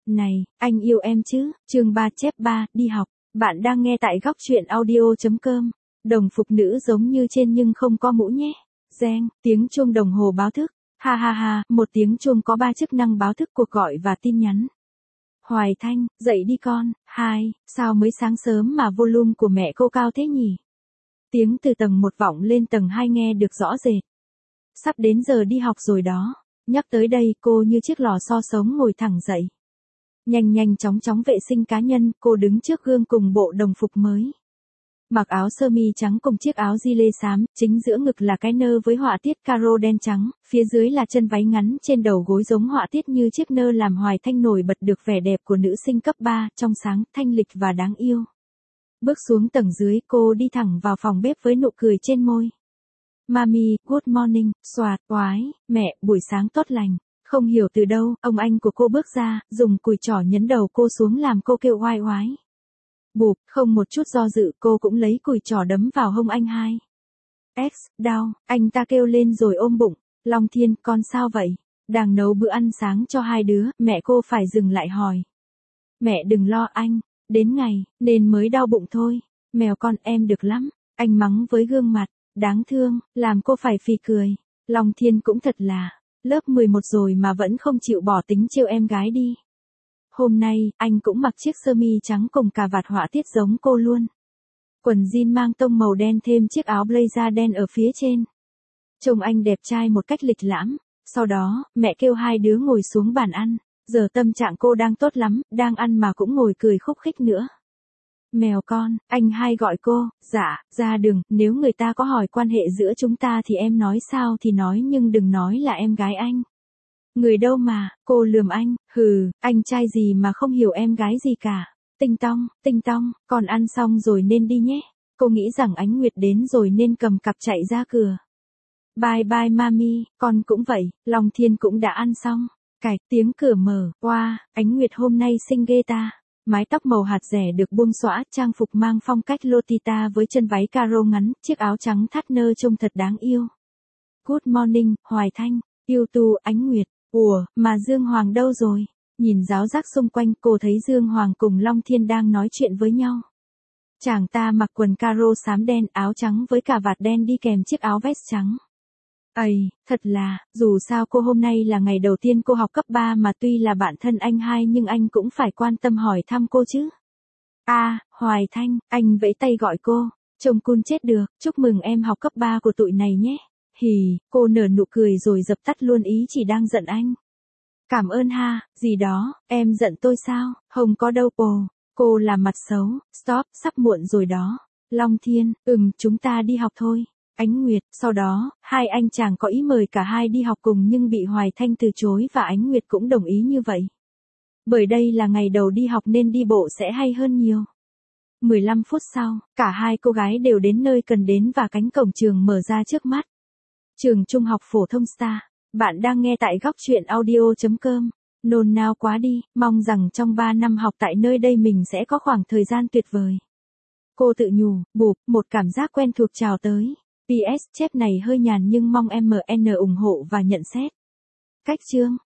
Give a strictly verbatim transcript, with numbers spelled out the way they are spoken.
Này, anh yêu em chứ? Chương ba chép ba, đi học. Bạn đang nghe tại góc truyện audio.com. Đồng phục nữ giống như trên nhưng không có mũ nhé. Reng, tiếng chuông đồng hồ báo thức. Ha ha ha, một tiếng chuông có ba chức năng báo thức cuộc gọi và tin nhắn. Hoài Thanh, dậy đi con. Hai, sao mới sáng sớm mà volume của mẹ cô cao thế nhỉ? Tiếng từ tầng một vọng lên tầng hai nghe được rõ rệt. Sắp đến giờ đi học rồi đó. Nhắc tới đây cô như chiếc lò xo sống ngồi thẳng dậy. Nhanh nhanh chóng chóng vệ sinh cá nhân, cô đứng trước gương cùng bộ đồng phục mới. Mặc áo sơ mi trắng cùng chiếc áo gi lê xám, chính giữa ngực là cái nơ với họa tiết caro đen trắng, phía dưới là chân váy ngắn trên đầu gối giống họa tiết như chiếc nơ làm Hoài Thanh nổi bật được vẻ đẹp của nữ sinh cấp ba, trong sáng, thanh lịch và đáng yêu. Bước xuống tầng dưới, cô đi thẳng vào phòng bếp với nụ cười trên môi. Mami, good morning, xoạt, oái, mẹ, buổi sáng tốt lành. Không hiểu từ đâu, ông anh của cô bước ra, dùng cùi trỏ nhấn đầu cô xuống làm cô kêu oai oái. Bụp, không một chút do dự cô cũng lấy cùi trỏ đấm vào hông anh hai. X, đau, anh ta kêu lên rồi ôm bụng. Long Thiên, con sao vậy? Đang nấu bữa ăn sáng cho hai đứa, mẹ cô phải dừng lại hỏi. Mẹ đừng lo anh, đến ngày, nên mới đau bụng thôi. Mèo con em được lắm, anh mắng với gương mặt, đáng thương, làm cô phải phì cười. Long Thiên cũng thật là, lớp mười một rồi mà vẫn không chịu bỏ tính trêu em gái đi. Hôm nay, anh cũng mặc chiếc sơ mi trắng cùng cà vạt họa tiết giống cô luôn. Quần jean mang tông màu đen thêm chiếc áo blazer đen ở phía trên. Trông anh đẹp trai một cách lịch lãm. Sau đó, mẹ kêu hai đứa ngồi xuống bàn ăn. Giờ tâm trạng cô đang tốt lắm, đang ăn mà cũng ngồi cười khúc khích nữa. Mèo con, anh hai gọi cô, dạ, ra đường, nếu người ta có hỏi quan hệ giữa chúng ta thì em nói sao thì nói nhưng đừng nói là em gái anh. Người đâu mà, cô lườm anh, hừ, anh trai gì mà không hiểu em gái gì cả. Tinh tong, tinh tong, con ăn xong rồi nên đi nhé. Cô nghĩ rằng Ánh Nguyệt đến rồi nên cầm cặp chạy ra cửa. Bye bye mami, con cũng vậy, Long Thiên cũng đã ăn xong. Cạch, tiếng cửa mở, wow, Ánh Nguyệt hôm nay xinh ghê ta. Mái tóc màu hạt rẻ được buông xõa, trang phục mang phong cách Lolita với chân váy caro ngắn, chiếc áo trắng thắt nơ trông thật đáng yêu. Good morning, Hoài Thanh, yêu tu, Ánh Nguyệt. Ủa, mà Dương Hoàng đâu rồi? Nhìn ráo rác xung quanh, cô thấy Dương Hoàng cùng Long Thiên đang nói chuyện với nhau. Chàng ta mặc quần caro xám đen, áo trắng với cà vạt đen đi kèm chiếc áo vest trắng. Ây, thật là, dù sao cô hôm nay là ngày đầu tiên cô học cấp ba mà tuy là bạn thân anh hai nhưng anh cũng phải quan tâm hỏi thăm cô chứ. A, à, Hoài Thanh, anh vẫy tay gọi cô, trông cool chết được, chúc mừng em học cấp ba của tụi này nhé. Hì, cô nở nụ cười rồi dập tắt luôn ý chỉ đang giận anh. Cảm ơn ha, gì đó, em giận tôi sao, không có đâu ồ, cô làm mặt xấu, stop, sắp muộn rồi đó. Long Thiên, ừm, chúng ta đi học thôi. Ánh Nguyệt, sau đó, hai anh chàng có ý mời cả hai đi học cùng nhưng bị Hoài Thanh từ chối và Ánh Nguyệt cũng đồng ý như vậy. Bởi đây là ngày đầu đi học nên đi bộ sẽ hay hơn nhiều. mười lăm phút sau, cả hai cô gái đều đến nơi cần đến và cánh cổng trường mở ra trước mắt. Trường Trung học phổ thông Star. Bạn đang nghe tại góc truyện audio.com. Nôn nao quá đi, mong rằng trong ba năm học tại nơi đây mình sẽ có khoảng thời gian tuyệt vời. Cô tự nhủ, bụp, một cảm giác quen thuộc chào tới. pê ét chép này hơi nhàn nhưng mong em en ủng hộ và nhận xét. Cách chương.